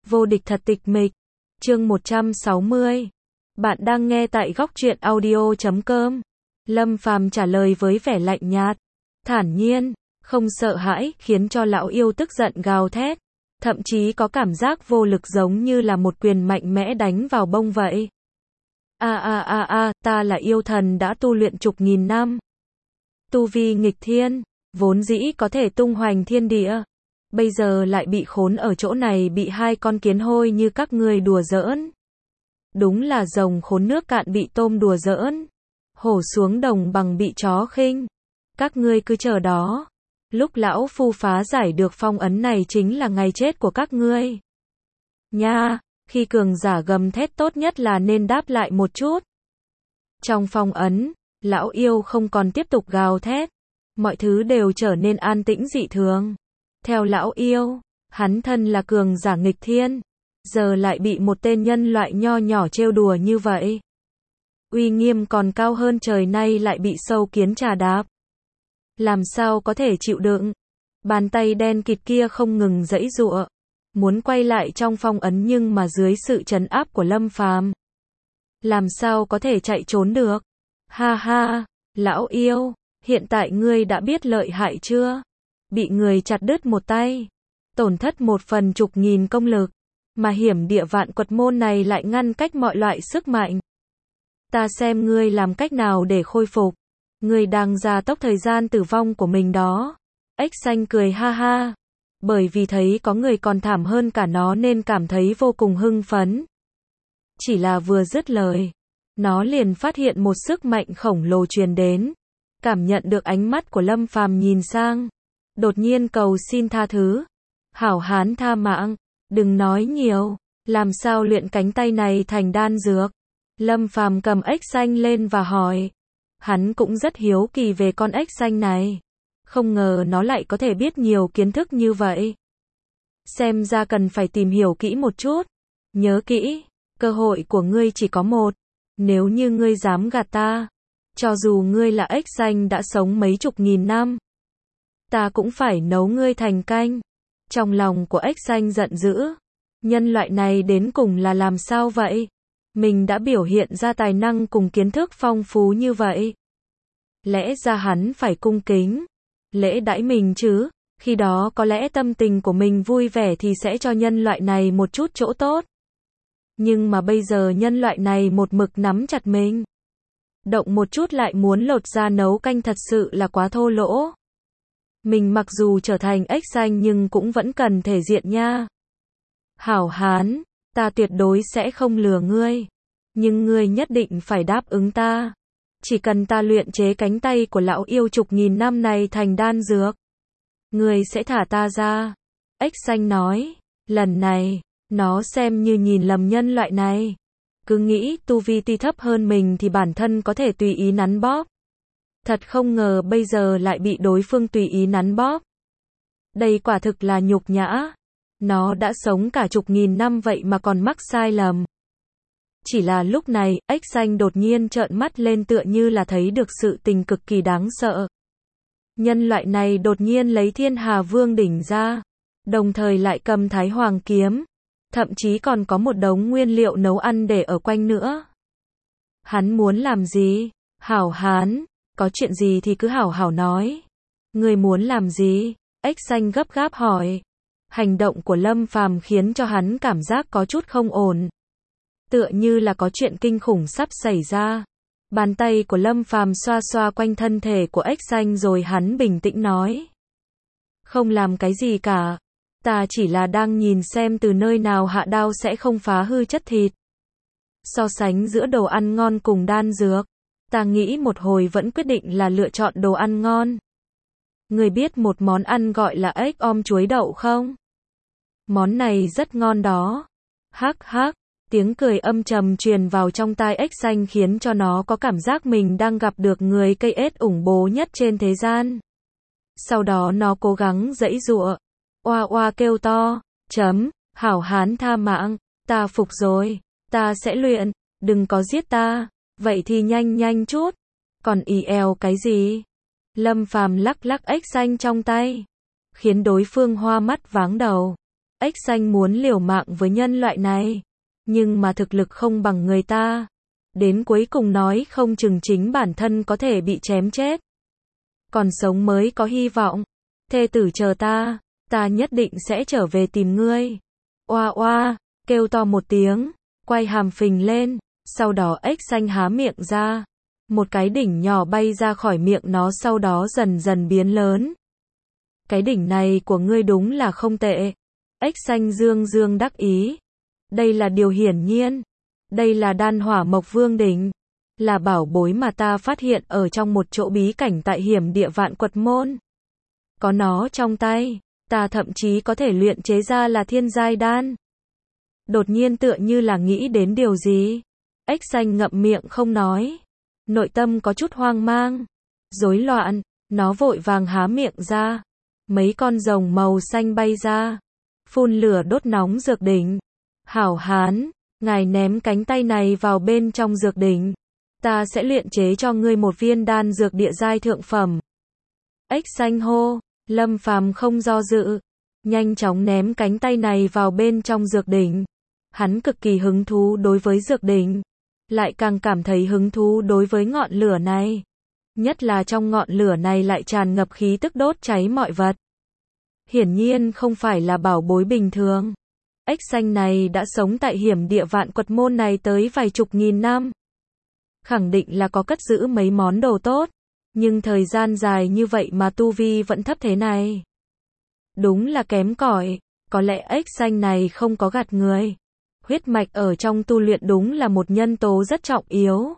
Vô địch thật tịch mịch. Chương 160. Bạn đang nghe tại góc truyện audio.com. Lâm Phàm trả lời với vẻ lạnh nhạt, thản nhiên, không sợ hãi, khiến cho lão yêu tức giận gào thét, thậm chí có cảm giác vô lực giống như là một quyền mạnh mẽ đánh vào bông vậy. Ta là yêu thần đã tu luyện chục nghìn năm. Tu vi nghịch thiên, vốn dĩ có thể tung hoành thiên địa. Bây giờ lại bị khốn ở chỗ này, bị hai con kiến hôi như các ngươi đùa giỡn. Đúng là rồng khốn nước cạn bị tôm đùa giỡn. Hổ xuống đồng bằng bị chó khinh. Các ngươi cứ chờ đó. Lúc lão phu phá giải được phong ấn này chính là ngày chết của các ngươi. Nha, khi cường giả gầm thét tốt nhất là nên đáp lại một chút. Trong phong ấn, lão yêu không còn tiếp tục gào thét. Mọi thứ đều trở nên an tĩnh dị thường. Theo lão yêu, hắn thân là cường giả nghịch thiên, giờ lại bị một tên nhân loại nho nhỏ trêu đùa như vậy. Uy nghiêm còn cao hơn trời, nay lại bị sâu kiến trà đạp. Làm sao có thể chịu đựng? Bàn tay đen kịt kia không ngừng giãy giụa, muốn quay lại trong phong ấn nhưng mà dưới sự trấn áp của Lâm Phàm, làm sao có thể chạy trốn được? Ha ha, lão yêu, hiện tại ngươi đã biết lợi hại chưa? Bị người chặt đứt một tay, tổn thất 1/10.000 công lực, mà hiểm địa vạn quật môn này lại ngăn cách mọi loại sức mạnh. Ta xem ngươi làm cách nào để khôi phục. Ngươi đang gia tốc thời gian tử vong của mình đó. Ếch xanh cười ha ha, bởi vì thấy có người còn thảm hơn cả nó nên cảm thấy vô cùng hưng phấn. Chỉ là vừa dứt lời, nó liền phát hiện một sức mạnh khổng lồ truyền đến. Cảm nhận được ánh mắt của Lâm Phàm nhìn sang, đột nhiên cầu xin tha thứ. Hảo hán tha mạng, đừng nói nhiều, làm sao luyện cánh tay này thành đan dược? Lâm Phàm cầm ếch xanh lên và hỏi. Hắn cũng rất hiếu kỳ về con ếch xanh này. Không ngờ nó lại có thể biết nhiều kiến thức như vậy. Xem ra cần phải tìm hiểu kỹ một chút. Nhớ kỹ, cơ hội của ngươi chỉ có một. Nếu như ngươi dám gạt ta, cho dù ngươi là ếch xanh đã sống mấy chục nghìn năm, ta cũng phải nấu ngươi thành canh. Trong lòng của ếch xanh giận dữ. Nhân loại này đến cùng là làm sao vậy? Mình đã biểu hiện ra tài năng cùng kiến thức phong phú như vậy. Lẽ ra hắn phải cung kính, lễ đãi mình chứ. Khi đó có lẽ tâm tình của mình vui vẻ thì sẽ cho nhân loại này một chút chỗ tốt. Nhưng mà bây giờ nhân loại này một mực nắm chặt mình. Động một chút lại muốn lột ra nấu canh, thật sự là quá thô lỗ. Mình mặc dù trở thành ếch xanh nhưng cũng vẫn cần thể diện nha. Hảo hán, ta tuyệt đối sẽ không lừa ngươi. Nhưng ngươi nhất định phải đáp ứng ta. Chỉ cần ta luyện chế cánh tay của lão yêu chục nghìn năm này thành đan dược, ngươi sẽ thả ta ra. Ếch xanh nói. Lần này, nó xem như nhìn lầm nhân loại này. Cứ nghĩ tu vi ti thấp hơn mình thì bản thân có thể tùy ý nắn bóp. Thật không ngờ bây giờ lại bị đối phương tùy ý nắn bóp. Đây quả thực là nhục nhã. Nó đã sống cả chục nghìn năm vậy mà còn mắc sai lầm. Chỉ là lúc này, ếch xanh đột nhiên trợn mắt lên tựa như là thấy được sự tình cực kỳ đáng sợ. Nhân loại này đột nhiên lấy Thiên Hà Vương đỉnh ra, đồng thời lại cầm Thái Hoàng kiếm, thậm chí còn có một đống nguyên liệu nấu ăn để ở quanh nữa. Hắn muốn làm gì? Hảo hán, có chuyện gì thì cứ hảo hảo nói. Ngươi muốn làm gì? Ếch xanh gấp gáp hỏi. Hành động của Lâm Phàm khiến cho hắn cảm giác có chút không ổn. Tựa như là có chuyện kinh khủng sắp xảy ra. Bàn tay của Lâm Phàm xoa xoa quanh thân thể của ếch xanh rồi hắn bình tĩnh nói. Không làm cái gì cả. Ta chỉ là đang nhìn xem từ nơi nào hạ đao sẽ không phá hư chất thịt. So sánh giữa đồ ăn ngon cùng đan dược, ta nghĩ một hồi vẫn quyết định là lựa chọn đồ ăn ngon. Người biết một món ăn gọi là ếch om chuối đậu không? Món này rất ngon đó. Hắc hắc, tiếng cười âm trầm truyền vào trong tai ếch xanh khiến cho nó có cảm giác mình đang gặp được người cây ếch ủng bố nhất trên thế gian. Sau đó nó cố gắng giãy giụa, oa oa kêu to, hảo hán tha mạng, ta phục rồi, ta sẽ luyện, đừng có giết ta, vậy thì nhanh chút, còn ì èo cái gì? Lâm Phàm lắc lắc ếch xanh trong tay, khiến đối phương hoa mắt váng đầu. Ếch xanh muốn liều mạng với nhân loại này, nhưng mà thực lực không bằng người ta. Đến cuối cùng nói không chừng chính bản thân có thể bị chém chết. Còn sống mới có hy vọng. Thê tử chờ ta nhất định sẽ trở về tìm ngươi. Oa oa, kêu to một tiếng, quay hàm phình lên, sau đó ếch xanh há miệng ra. Một cái đỉnh nhỏ bay ra khỏi miệng nó sau đó dần dần biến lớn. Cái đỉnh này của ngươi đúng là không tệ. Ếch xanh dương dương đắc ý. Đây là điều hiển nhiên. Đây là đan hỏa mộc vương đỉnh. Là bảo bối mà ta phát hiện ở trong một chỗ bí cảnh tại hiểm địa Vạn Quật Môn. Có nó trong tay, ta thậm chí có thể luyện chế ra là thiên giai đan. Đột nhiên tựa như là nghĩ đến điều gì. Ếch xanh ngậm miệng không nói. Nội tâm có chút hoang mang, rối loạn, nó vội vàng há miệng ra. Mấy con rồng màu xanh bay ra, phun lửa đốt nóng dược đỉnh. Hảo hán, ngài ném cánh tay này vào bên trong dược đỉnh. Ta sẽ luyện chế cho ngươi một viên đan dược địa giai thượng phẩm. Ếch xanh hô, Lâm Phàm không do dự, nhanh chóng ném cánh tay này vào bên trong dược đỉnh. Hắn cực kỳ hứng thú đối với dược đỉnh, lại càng cảm thấy hứng thú đối với ngọn lửa này. Nhất là trong ngọn lửa này lại tràn ngập khí tức đốt cháy mọi vật. Hiển nhiên không phải là bảo bối bình thường. Ếch xanh này đã sống tại hiểm địa Vạn Quật Môn này tới vài chục nghìn năm. Khẳng định là có cất giữ mấy món đồ tốt. Nhưng thời gian dài như vậy mà tu vi vẫn thấp thế này. Đúng là kém cỏi. Có lẽ ếch xanh này không có gạt người. Huyết mạch ở trong tu luyện đúng là một nhân tố rất trọng yếu.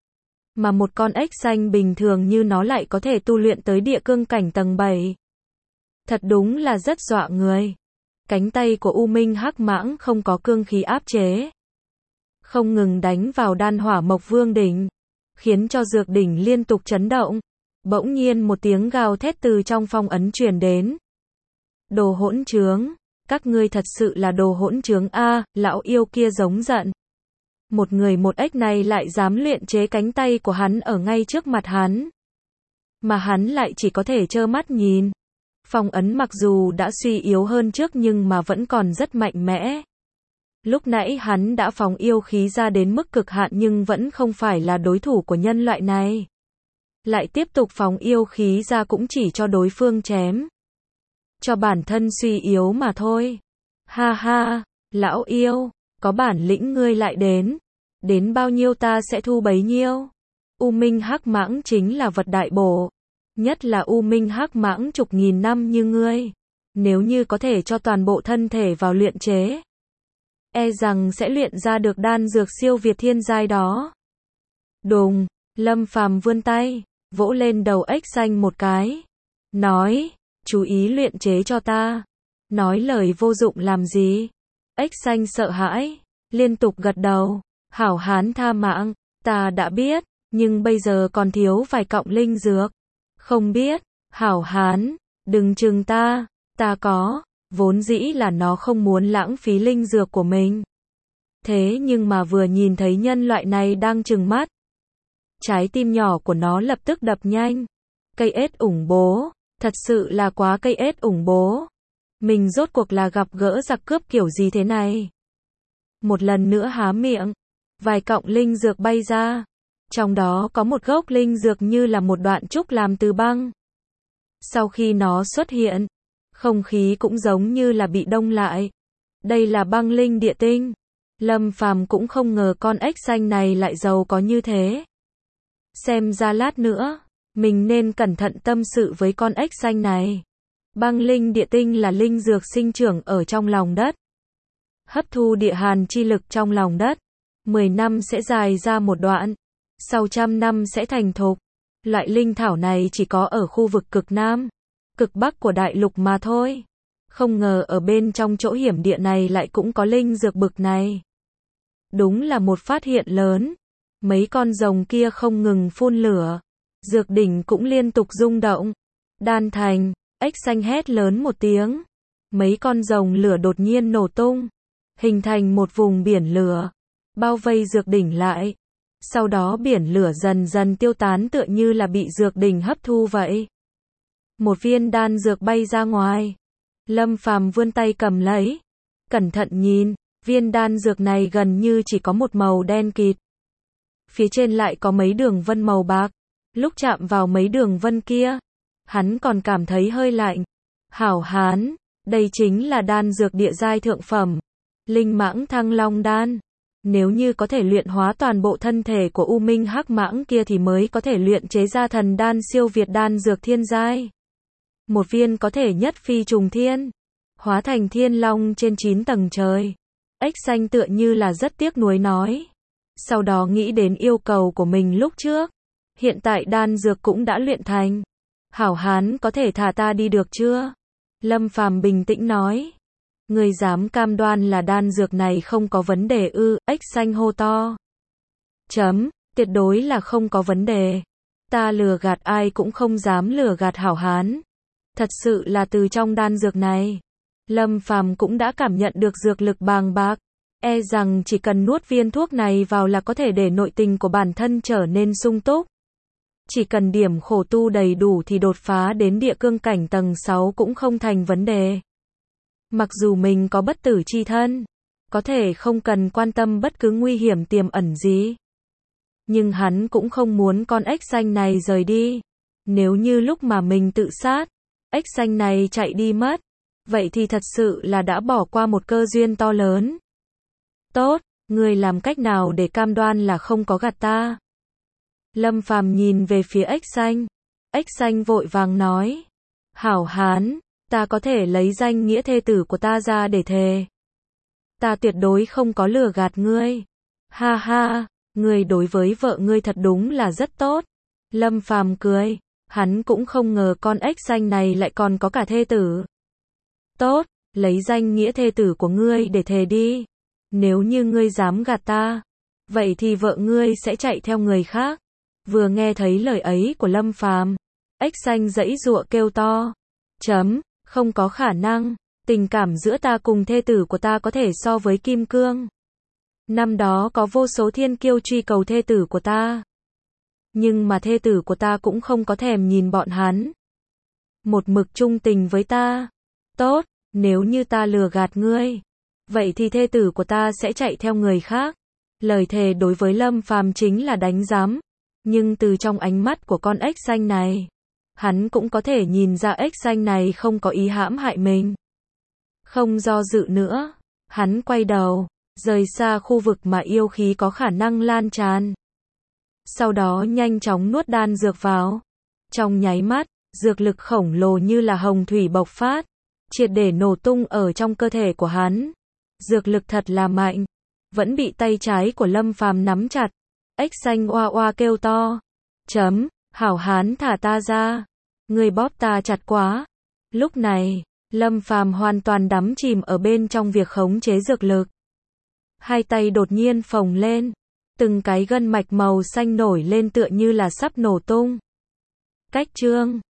Mà một con ếch xanh bình thường như nó lại có thể tu luyện tới địa cương cảnh tầng 7. Thật đúng là rất dọa người. Cánh tay của U Minh Hắc Mãng không có cương khí áp chế. Không ngừng đánh vào đan hỏa mộc vương đỉnh. Khiến cho dược đỉnh liên tục chấn động. Bỗng nhiên một tiếng gào thét từ trong phong ấn truyền đến. Đồ hỗn trướng. Các ngươi thật sự là đồ hỗn trướng a, lão yêu kia giống giận. Một người một ếch này lại dám luyện chế cánh tay của hắn ở ngay trước mặt hắn. Mà hắn lại chỉ có thể trơ mắt nhìn. Phong ấn mặc dù đã suy yếu hơn trước nhưng mà vẫn còn rất mạnh mẽ. Lúc nãy hắn đã phóng yêu khí ra đến mức cực hạn nhưng vẫn không phải là đối thủ của nhân loại này. Lại tiếp tục phóng yêu khí ra cũng chỉ cho đối phương chém. Cho bản thân suy yếu mà thôi. Ha ha, lão yêu, có bản lĩnh ngươi lại đến. Đến bao nhiêu ta sẽ thu bấy nhiêu. U Minh Hắc Mãng chính là vật đại bổ. Nhất là U Minh Hắc Mãng chục nghìn năm như ngươi. Nếu như có thể cho toàn bộ thân thể vào luyện chế. E rằng sẽ luyện ra được đan dược siêu việt thiên giai đó. Đùng, Lâm Phàm vươn tay, vỗ lên đầu ếch xanh một cái. Nói, chú ý luyện chế cho ta. Nói lời vô dụng làm gì. Ếch xanh sợ hãi, liên tục gật đầu. Hảo hán tha mạng, ta đã biết, nhưng bây giờ còn thiếu vài cọng linh dược. Không biết, hảo hán, đừng chừng ta có. Vốn dĩ là nó không muốn lãng phí linh dược của mình. Thế nhưng mà vừa nhìn thấy nhân loại này đang trừng mắt. Trái tim nhỏ của nó lập tức đập nhanh. Cây ếch ủng bố, thật sự là quá cây ếch ủng bố. Mình rốt cuộc là gặp gỡ giặc cướp kiểu gì thế này. Một lần nữa há miệng. Vài cọng linh dược bay ra. Trong đó có một gốc linh dược như là một đoạn trúc làm từ băng. Sau khi nó xuất hiện, không khí cũng giống như là bị đông lại. Đây là băng linh địa tinh. Lâm Phàm cũng không ngờ con ếch xanh này lại giàu có như thế. Xem ra lát nữa, mình nên cẩn thận tâm sự với con ếch xanh này. Băng linh địa tinh là linh dược sinh trưởng ở trong lòng đất. Hấp thu địa hàn chi lực trong lòng đất. 10 năm sẽ dài ra một đoạn. Sau 100 năm sẽ thành thục. Loại linh thảo này chỉ có ở khu vực cực Nam, cực Bắc của đại lục mà thôi. Không ngờ ở bên trong chỗ hiểm địa này lại cũng có linh dược bực này. Đúng là một phát hiện lớn. Mấy con rồng kia không ngừng phun lửa. Dược đỉnh cũng liên tục rung động. Đan thành, ếch xanh hét lớn một tiếng. Mấy con rồng lửa đột nhiên nổ tung. Hình thành một vùng biển lửa. Bao vây dược đỉnh lại. Sau đó biển lửa dần dần tiêu tán tựa như là bị dược đỉnh hấp thu vậy. Một viên đan dược bay ra ngoài. Lâm Phàm vươn tay cầm lấy. Cẩn thận nhìn, viên đan dược này gần như chỉ có một màu đen kịt. Phía trên lại có mấy đường vân màu bạc. Lúc chạm vào mấy đường vân kia, hắn còn cảm thấy hơi lạnh. Hảo hán, đây chính là đan dược địa giai thượng phẩm. Linh mãng thăng long đan. Nếu như có thể luyện hóa toàn bộ thân thể của U Minh Hắc Mãng kia thì mới có thể luyện chế ra thần đan siêu việt đan dược thiên giai. Một viên có thể nhất phi trùng thiên, hóa thành thiên long trên 9 tầng trời. Ếch xanh tựa như là rất tiếc nuối nói. Sau đó nghĩ đến yêu cầu của mình lúc trước. Hiện tại đan dược cũng đã luyện thành. Hảo hán có thể thả ta đi được chưa? Lâm Phàm bình tĩnh nói. Ngươi dám cam đoan là đan dược này không có vấn đề ư? Ếch xanh hô to. Tuyệt đối là không có vấn đề. Ta lừa gạt ai cũng không dám lừa gạt hảo hán. Thật sự là từ trong đan dược này, Lâm Phàm cũng đã cảm nhận được dược lực bàng bạc. E rằng chỉ cần nuốt viên thuốc này vào là có thể để nội tình của bản thân trở nên sung túc. Chỉ cần điểm khổ tu đầy đủ thì đột phá đến địa cương cảnh tầng 6 cũng không thành vấn đề. Mặc dù mình có bất tử chi thân, có thể không cần quan tâm bất cứ nguy hiểm tiềm ẩn gì. Nhưng hắn cũng không muốn con ếch xanh này rời đi. Nếu như lúc mà mình tự sát, ếch xanh này chạy đi mất, vậy thì thật sự là đã bỏ qua một cơ duyên to lớn. Tốt, ngươi làm cách nào để cam đoan là không có gạt ta? Lâm Phàm nhìn về phía ếch xanh. Ếch xanh vội vàng nói. Hảo hán, ta có thể lấy danh nghĩa thê tử của ta ra để thề. Ta tuyệt đối không có lừa gạt ngươi. Ha ha, ngươi đối với vợ ngươi thật đúng là rất tốt. Lâm Phàm cười. Hắn cũng không ngờ con ếch xanh này lại còn có cả thê tử. Tốt, lấy danh nghĩa thê tử của ngươi để thề đi. Nếu như ngươi dám gạt ta, vậy thì vợ ngươi sẽ chạy theo người khác. Vừa nghe thấy lời ấy của Lâm Phàm, ếch xanh giãy giụa kêu to. Không có khả năng, tình cảm giữa ta cùng thê tử của ta có thể so với kim cương. Năm đó có vô số thiên kiêu truy cầu thê tử của ta. Nhưng mà thê tử của ta cũng không có thèm nhìn bọn hắn. Một mực trung tình với ta. Tốt, nếu như ta lừa gạt ngươi, vậy thì thê tử của ta sẽ chạy theo người khác. Lời thề đối với Lâm Phàm chính là đánh giám. Nhưng từ trong ánh mắt của con ếch xanh này, hắn cũng có thể nhìn ra ếch xanh này không có ý hãm hại mình. Không do dự nữa, hắn quay đầu, rời xa khu vực mà yêu khí có khả năng lan tràn. Sau đó nhanh chóng nuốt đan dược vào. Trong nháy mắt, dược lực khổng lồ như là hồng thủy bộc phát, triệt để nổ tung ở trong cơ thể của hắn. Dược lực thật là mạnh, vẫn bị tay trái của Lâm Phàm nắm chặt. Ếch xanh oa oa kêu to. Hảo hán thả ta ra. Ngươi bóp ta chặt quá. Lúc này, Lâm Phàm hoàn toàn đắm chìm ở bên trong việc khống chế dược lực. Hai tay đột nhiên phồng lên. Từng cái gân mạch màu xanh nổi lên tựa như là sắp nổ tung. Cách chương